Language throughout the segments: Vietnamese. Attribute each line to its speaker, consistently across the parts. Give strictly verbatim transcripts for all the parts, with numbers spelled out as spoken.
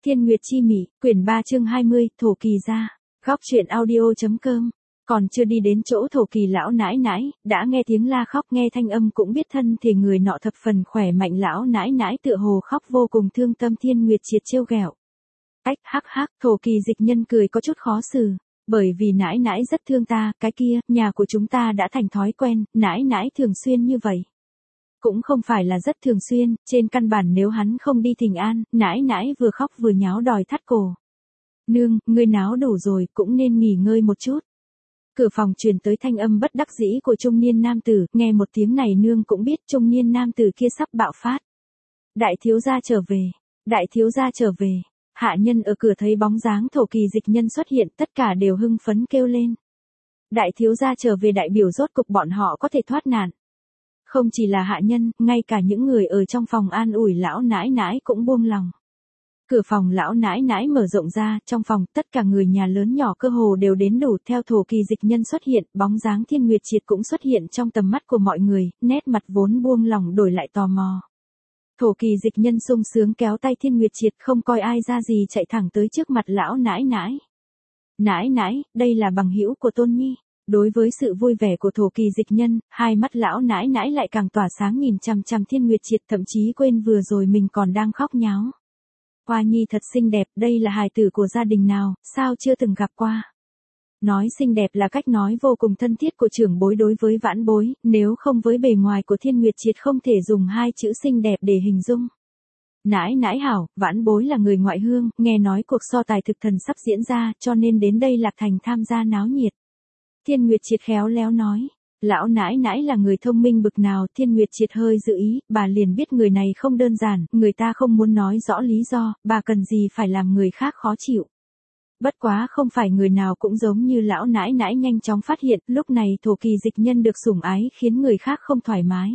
Speaker 1: Thiên Nguyệt Chi Mị, quyển ba chương hai mươi, Thổ Kỳ gia. Góc truyện audio.com. Còn chưa đi đến chỗ Thổ Kỳ lão nãi nãi, đã nghe tiếng la khóc, nghe thanh âm cũng biết thân thì người nọ thập phần khỏe mạnh. Lão nãi nãi tựa hồ khóc vô cùng thương tâm. Thiên Nguyệt triệt trêu ghẹo. Ách hắc hắc, Thổ Kỳ dịch nhân cười có chút khó xử. Bởi vì nãi nãi rất thương ta, cái kia, nhà của chúng ta đã thành thói quen, nãi nãi thường xuyên như vậy. Cũng không phải là rất thường xuyên, trên căn bản nếu hắn không đi thỉnh an, nãi nãi vừa khóc vừa nháo đòi thắt cổ. Nương, ngươi náo đủ rồi, cũng nên nghỉ ngơi một chút. Cửa phòng truyền tới thanh âm bất đắc dĩ của trung niên nam tử, nghe một tiếng này nương cũng biết trung niên nam tử kia sắp bạo phát. Đại thiếu gia trở về, đại thiếu gia trở về, hạ nhân ở cửa thấy bóng dáng Thổ Kỳ dịch nhân xuất hiện, tất cả đều hưng phấn kêu lên. Đại thiếu gia trở về đại biểu rốt cục bọn họ có thể thoát nạn. Không chỉ là hạ nhân, ngay cả những người ở trong phòng an ủi lão nãi nãi cũng buông lòng. Cửa phòng lão nãi nãi mở rộng ra, trong phòng tất cả người nhà lớn nhỏ cơ hồ đều đến đủ. Theo Thổ Kỳ dịch nhân xuất hiện, bóng dáng Thiên Nguyệt triệt cũng xuất hiện trong tầm mắt của mọi người, nét mặt vốn buông lòng đổi lại tò mò. Thổ Kỳ dịch nhân sung sướng kéo tay Thiên Nguyệt triệt, không coi ai ra gì chạy thẳng tới trước mặt lão nãi nãi. Nãi nãi, đây là bằng hữu của Tôn Nhi. Đối với sự vui vẻ của Thổ Kỳ dịch nhân, hai mắt lão nãi nãi lại càng tỏa sáng nhìn chằm chằm Thiên Nguyệt triệt, thậm chí quên vừa rồi mình còn đang khóc nháo. Hoa Nhi thật xinh đẹp, đây là hài tử của gia đình nào, sao chưa từng gặp qua. Nói xinh đẹp là cách nói vô cùng thân thiết của trưởng bối đối với vãn bối, nếu không với bề ngoài của Thiên Nguyệt triệt không thể dùng hai chữ xinh đẹp để hình dung. Nãi nãi hảo, vãn bối là người ngoại hương, nghe nói cuộc so tài thực thần sắp diễn ra, cho nên đến đây Lạc Thành tham gia náo nhiệt. Thiên Nguyệt triệt khéo léo nói, lão nãi nãi là người thông minh bực nào. Thiên Nguyệt triệt hơi dự ý, bà liền biết người này không đơn giản, người ta không muốn nói rõ lý do, bà cần gì phải làm người khác khó chịu. Bất quá không phải người nào cũng giống như lão nãi nãi nhanh chóng phát hiện, lúc này Thổ Kỳ dịch nhân được sủng ái khiến người khác không thoải mái.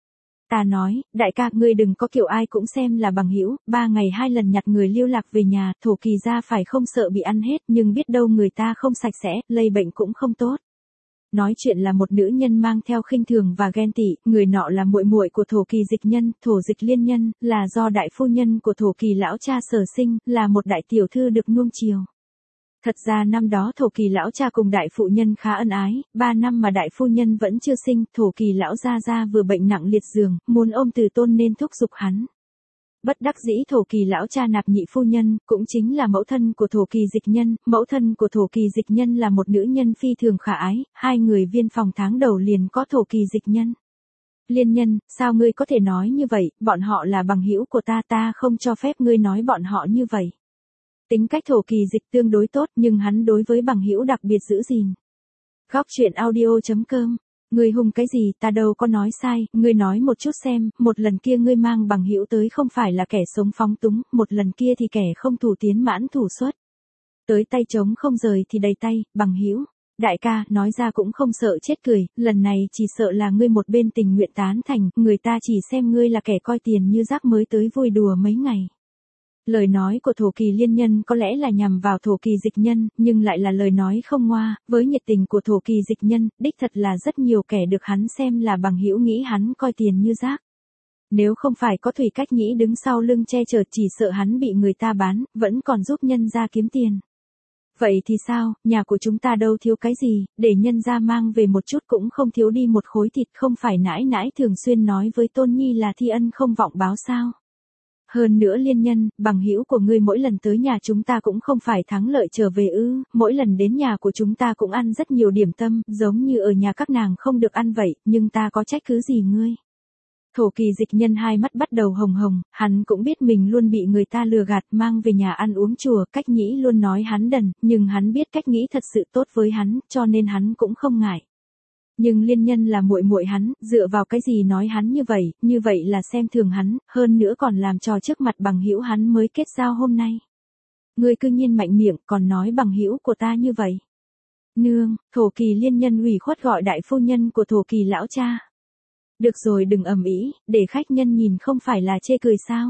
Speaker 1: Ta nói, đại ca, ngươi đừng có kiểu ai cũng xem là bằng hữu, ba ngày hai lần nhặt người lưu lạc về nhà, Thổ Kỳ gia phải không sợ bị ăn hết, nhưng biết đâu người ta không sạch sẽ, lây bệnh cũng không tốt. Nói chuyện là một nữ nhân mang theo khinh thường và ghen tị, người nọ là muội muội của Thổ Kỳ dịch nhân, Thổ Dịch Liên Nhân, là do đại phu nhân của Thổ Kỳ lão cha sở sinh, là một đại tiểu thư được nuông chiều. Thật ra năm đó Thổ Kỳ lão cha cùng đại phụ nhân khá ân ái, ba năm mà đại phu nhân vẫn chưa sinh, Thổ Kỳ lão gia gia vừa bệnh nặng liệt giường, muốn ôm từ tôn nên thúc giục hắn. Bất đắc dĩ Thổ Kỳ lão cha nạp nhị phu nhân, cũng chính là mẫu thân của Thổ Kỳ dịch nhân, mẫu thân của Thổ Kỳ dịch nhân là một nữ nhân phi thường khả ái, hai người viên phòng tháng đầu liền có Thổ Kỳ dịch nhân. Liên Nhân, sao ngươi có thể nói như vậy, bọn họ là bằng hữu của ta, ta không cho phép ngươi nói bọn họ như vậy. Tính cách Thổ Kỳ dịch tương đối tốt, nhưng hắn đối với bằng hữu đặc biệt giữ gìn. Góc truyện audio.com. Ngươi hùng cái gì, ta đâu có nói sai, ngươi nói một chút xem, một lần kia ngươi mang bằng hữu tới không phải là kẻ sống phóng túng, một lần kia thì kẻ không thủ tiến mãn thủ xuất. Tới tay trống không rời thì đầy tay, bằng hữu. Đại ca, nói ra cũng không sợ chết cười, lần này chỉ sợ là ngươi một bên tình nguyện tán thành, người ta chỉ xem ngươi là kẻ coi tiền như rác mới tới vui đùa mấy ngày. Lời nói của Thổ Kỳ Liên Nhân có lẽ là nhằm vào Thổ Kỳ dịch nhân, nhưng lại là lời nói không ngoa, với nhiệt tình của Thổ Kỳ dịch nhân, đích thật là rất nhiều kẻ được hắn xem là bằng hữu nghĩ hắn coi tiền như rác. Nếu không phải có Thủy Cách Nhĩ đứng sau lưng che chở, chỉ sợ hắn bị người ta bán, vẫn còn giúp nhân gia kiếm tiền. Vậy thì sao, nhà của chúng ta đâu thiếu cái gì, để nhân gia mang về một chút cũng không thiếu đi một khối thịt, không phải nãi nãi thường xuyên nói với Tôn Nhi là thi ân không vọng báo sao. Hơn nữa Liên Nhân, bằng hữu của ngươi mỗi lần tới nhà chúng ta cũng không phải thắng lợi trở về ư, mỗi lần đến nhà của chúng ta cũng ăn rất nhiều điểm tâm, giống như ở nhà các nàng không được ăn vậy, nhưng ta có trách cứ gì ngươi. Thổ Kỳ dịch nhân hai mắt bắt đầu hồng hồng, hắn cũng biết mình luôn bị người ta lừa gạt mang về nhà ăn uống chùa, Cách Nhĩ luôn nói hắn đần, nhưng hắn biết Cách Nhĩ thật sự tốt với hắn, cho nên hắn cũng không ngại. Nhưng Liên Nhân là muội muội hắn, dựa vào cái gì nói hắn như vậy, như vậy là xem thường hắn, hơn nữa còn làm trò trước mặt bằng hữu hắn mới kết giao hôm nay. Ngươi cư nhiên mạnh miệng, còn nói bằng hữu của ta như vậy. Nương, Thổ Kỳ Liên Nhân ủy khuất gọi đại phu nhân của Thổ Kỳ lão cha. Được rồi, đừng ầm ĩ, để khách nhân nhìn không phải là chê cười sao.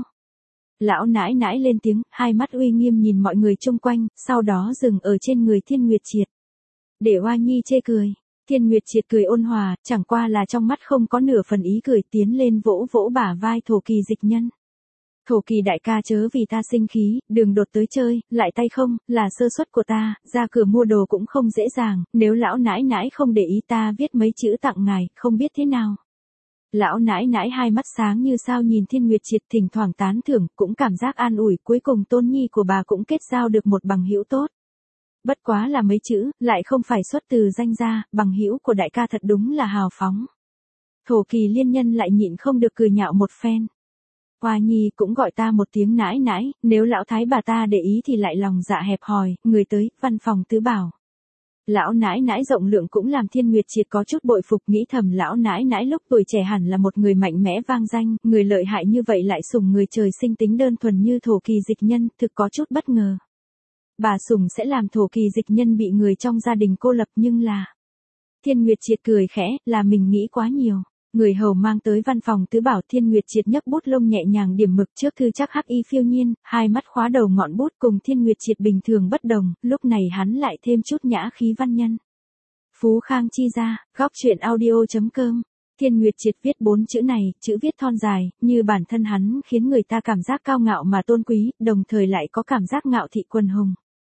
Speaker 1: Lão nãi nãi lên tiếng, hai mắt uy nghiêm nhìn mọi người chung quanh, sau đó dừng ở trên người Thiên Nguyệt triệt. Để Hoa Nhi chê cười. Thiên Nguyệt triệt cười ôn hòa, chẳng qua là trong mắt không có nửa phần ý cười, tiến lên vỗ vỗ bả vai Thổ Kỳ dịch nhân. Thổ Kỳ đại ca chớ vì ta sinh khí, đường đột tới chơi, lại tay không, là sơ suất của ta, ra cửa mua đồ cũng không dễ dàng, nếu lão nãi nãi không để ý ta viết mấy chữ tặng ngài, không biết thế nào. Lão nãi nãi hai mắt sáng như sao nhìn Thiên Nguyệt Triệt, thỉnh thoảng tán thưởng, cũng cảm giác an ủi, cuối cùng tôn nhi của bà cũng kết giao được một bằng hữu tốt. Bất quá là mấy chữ, lại không phải xuất từ danh gia, bằng hữu của đại ca thật đúng là hào phóng. Thổ Kỳ liên nhân lại nhịn không được cười nhạo một phen. Hoa nhi cũng gọi ta một tiếng nãi nãi, nếu lão thái bà ta để ý thì lại lòng dạ hẹp hòi, người tới, văn phòng tứ bảo. Lão nãi nãi rộng lượng cũng làm Thiên Nguyệt Triệt có chút bội phục, nghĩ thầm lão nãi nãi lúc tuổi trẻ hẳn là một người mạnh mẽ vang danh, người lợi hại như vậy lại sủng người trời sinh tính đơn thuần như Thổ Kỳ dịch nhân, thực có chút bất ngờ. Bà sủng sẽ làm Thổ Kỳ dịch nhân bị người trong gia đình cô lập, nhưng là... Thiên Nguyệt Triệt cười khẽ, là mình nghĩ quá nhiều. Người hầu mang tới văn phòng tứ bảo, Thiên Nguyệt Triệt nhấc bút lông nhẹ nhàng điểm mực trước thư chắc hắc y phiêu nhiên, hai mắt khóa đầu ngọn bút cùng Thiên Nguyệt Triệt bình thường bất đồng, lúc này hắn lại thêm chút nhã khí văn nhân. Phú Khang chi ra, góc truyện audio.com. Thiên Nguyệt Triệt viết bốn chữ này, chữ viết thon dài, như bản thân hắn khiến người ta cảm giác cao ngạo mà tôn quý, đồng thời lại có cảm giác ngạo thị quần hùng.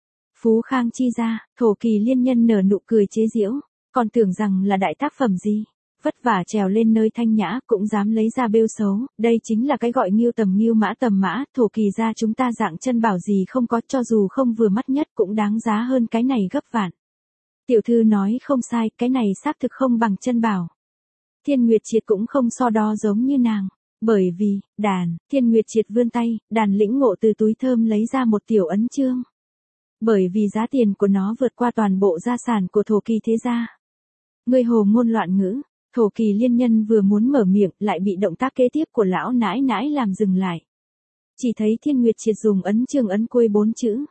Speaker 1: Phú Khang chi ra, Thổ Kỳ liên nhân nở nụ cười chế giễu, còn tưởng rằng là đại tác phẩm gì. Vất vả trèo lên nơi thanh nhã cũng dám lấy ra bêu xấu, đây chính là cái gọi nghiêu tầm nghiêu mã tầm mã, Thổ Kỳ gia chúng ta dạng chân bảo gì không có, cho dù không vừa mắt nhất cũng đáng giá hơn cái này gấp vạn. Tiểu thư nói không sai, cái này xác thực không bằng chân bảo. Thiên Nguyệt Triệt cũng không so đo giống như nàng, bởi vì, đàn, Thiên Nguyệt Triệt vươn tay, đàn lĩnh ngộ từ túi thơm lấy ra một tiểu ấn chương. Bởi vì giá tiền của nó vượt qua toàn bộ gia sản của Thổ Kỳ thế gia. Người hồ ngôn loạn ngữ. Thổ Kỳ liên nhân vừa muốn mở miệng, lại bị động tác kế tiếp của lão nãi nãi làm dừng lại. Chỉ thấy Thiên Nguyệt Triệt dùng ấn chương ấn quây bốn chữ.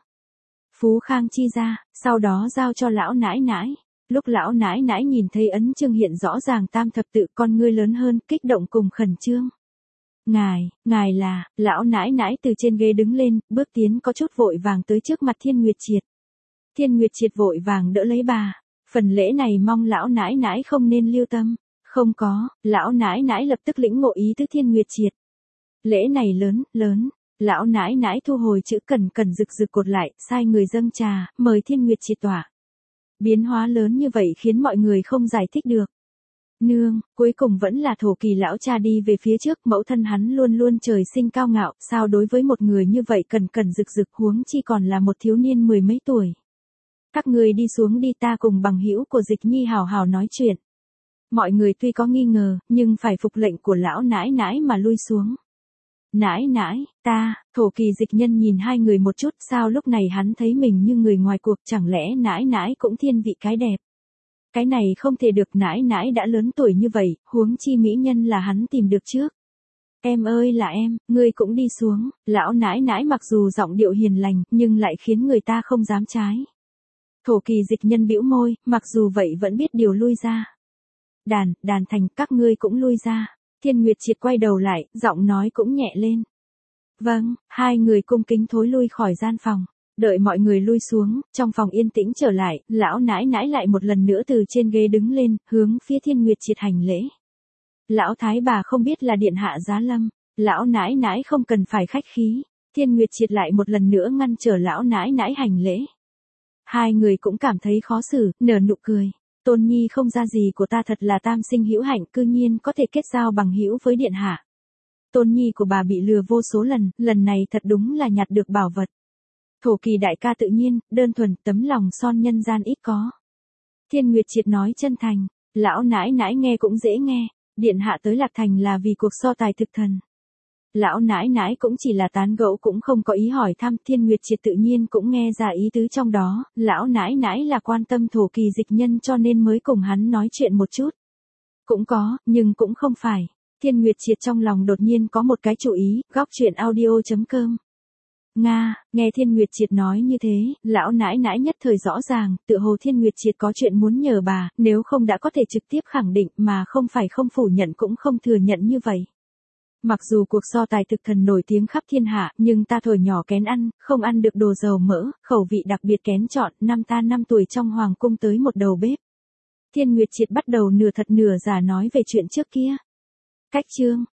Speaker 1: Phú Khang chi ra, sau đó giao cho lão nãi nãi. Lúc lão nãi nãi nhìn thấy ấn chương hiện rõ ràng tam thập tự, con ngươi lớn hơn, kích động cùng khẩn trương. Ngài, ngài là, lão nãi nãi từ trên ghế đứng lên, bước tiến có chút vội vàng tới trước mặt Thiên Nguyệt Triệt. Thiên Nguyệt Triệt vội vàng đỡ lấy bà. Phần lễ này mong lão nãi nãi không nên lưu tâm. Không có, lão nãi nãi lập tức lĩnh ngộ ý tứ Thiên Nguyệt Triệt. Lễ này lớn, lớn, lão nãi nãi thu hồi chữ cần cần rực rực cột lại, sai người dâng trà, mời Thiên Nguyệt Triệt tỏa. Biến hóa lớn như vậy khiến mọi người không giải thích được. Nương, cuối cùng vẫn là Thổ Kỳ lão cha đi về phía trước, mẫu thân hắn luôn luôn trời sinh cao ngạo, sao đối với một người như vậy cần cần rực rực, huống chi còn là một thiếu niên mười mấy tuổi. Các người đi xuống đi, ta cùng bằng hữu của Dịch Nhi hào hào nói chuyện. Mọi người tuy có nghi ngờ, nhưng phải phục lệnh của lão nãi nãi mà lui xuống. Nãi nãi, ta, Thổ Kỳ dịch nhân nhìn hai người một chút, sao lúc này hắn thấy mình như người ngoài cuộc, chẳng lẽ nãi nãi cũng thiên vị cái đẹp. Cái này không thể được, nãi nãi đã lớn tuổi như vậy, huống chi mỹ nhân là hắn tìm được trước. Em ơi là em, ngươi cũng đi xuống, lão nãi nãi mặc dù giọng điệu hiền lành, nhưng lại khiến người ta không dám trái. Thổ Kỳ dịch nhân bĩu môi, mặc dù vậy vẫn biết điều lui ra. Đàn, đàn thành, các ngươi cũng lui ra. Thiên Nguyệt Triệt quay đầu lại, giọng nói cũng nhẹ lên. Vâng, hai người cung kính thối lui khỏi gian phòng. Đợi mọi người lui xuống, trong phòng yên tĩnh trở lại, lão nãi nãi lại một lần nữa từ trên ghế đứng lên, hướng phía Thiên Nguyệt Triệt hành lễ. Lão thái bà không biết là điện hạ giá lâm, lão nãi nãi không cần phải khách khí. Thiên Nguyệt Triệt lại một lần nữa ngăn trở lão nãi nãi hành lễ. Hai người cũng cảm thấy khó xử, nở nụ cười. Tôn nhi không ra gì của ta, thật là tam sinh hữu hạnh, cư nhiên có thể kết giao bằng hữu với điện hạ. Tôn nhi của bà bị lừa vô số lần, lần này thật đúng là nhặt được bảo vật. Thổ Kỳ đại ca tự nhiên, đơn thuần, tấm lòng son nhân gian ít có. Thiên Nguyệt Triệt nói chân thành, lão nãi nãi nghe cũng dễ nghe, điện hạ tới Lạc Thành là vì cuộc so tài thực thần. Lão nãi nãi cũng chỉ là tán gẫu, cũng không có ý hỏi thăm. Thiên Nguyệt Triệt tự nhiên cũng nghe ra ý tứ trong đó, lão nãi nãi là quan tâm Thổ Kỳ dịch nhân cho nên mới cùng hắn nói chuyện một chút. Cũng có, nhưng cũng không phải. Thiên Nguyệt Triệt trong lòng đột nhiên có một cái chủ ý, góc truyện audio.com. Nga, nghe Thiên Nguyệt Triệt nói như thế, lão nãi nãi nhất thời rõ ràng, tựa hồ Thiên Nguyệt Triệt có chuyện muốn nhờ bà, nếu không đã có thể trực tiếp khẳng định mà không phải không phủ nhận cũng không thừa nhận như vậy. Mặc dù cuộc so tài thực thần nổi tiếng khắp thiên hạ, nhưng ta thổi nhỏ kén ăn, không ăn được đồ dầu mỡ, khẩu vị đặc biệt kén chọn, năm ta năm tuổi trong hoàng cung tới một đầu bếp. Thiên Nguyệt Triệt bắt đầu nửa thật nửa giả nói về chuyện trước kia. Cách chương,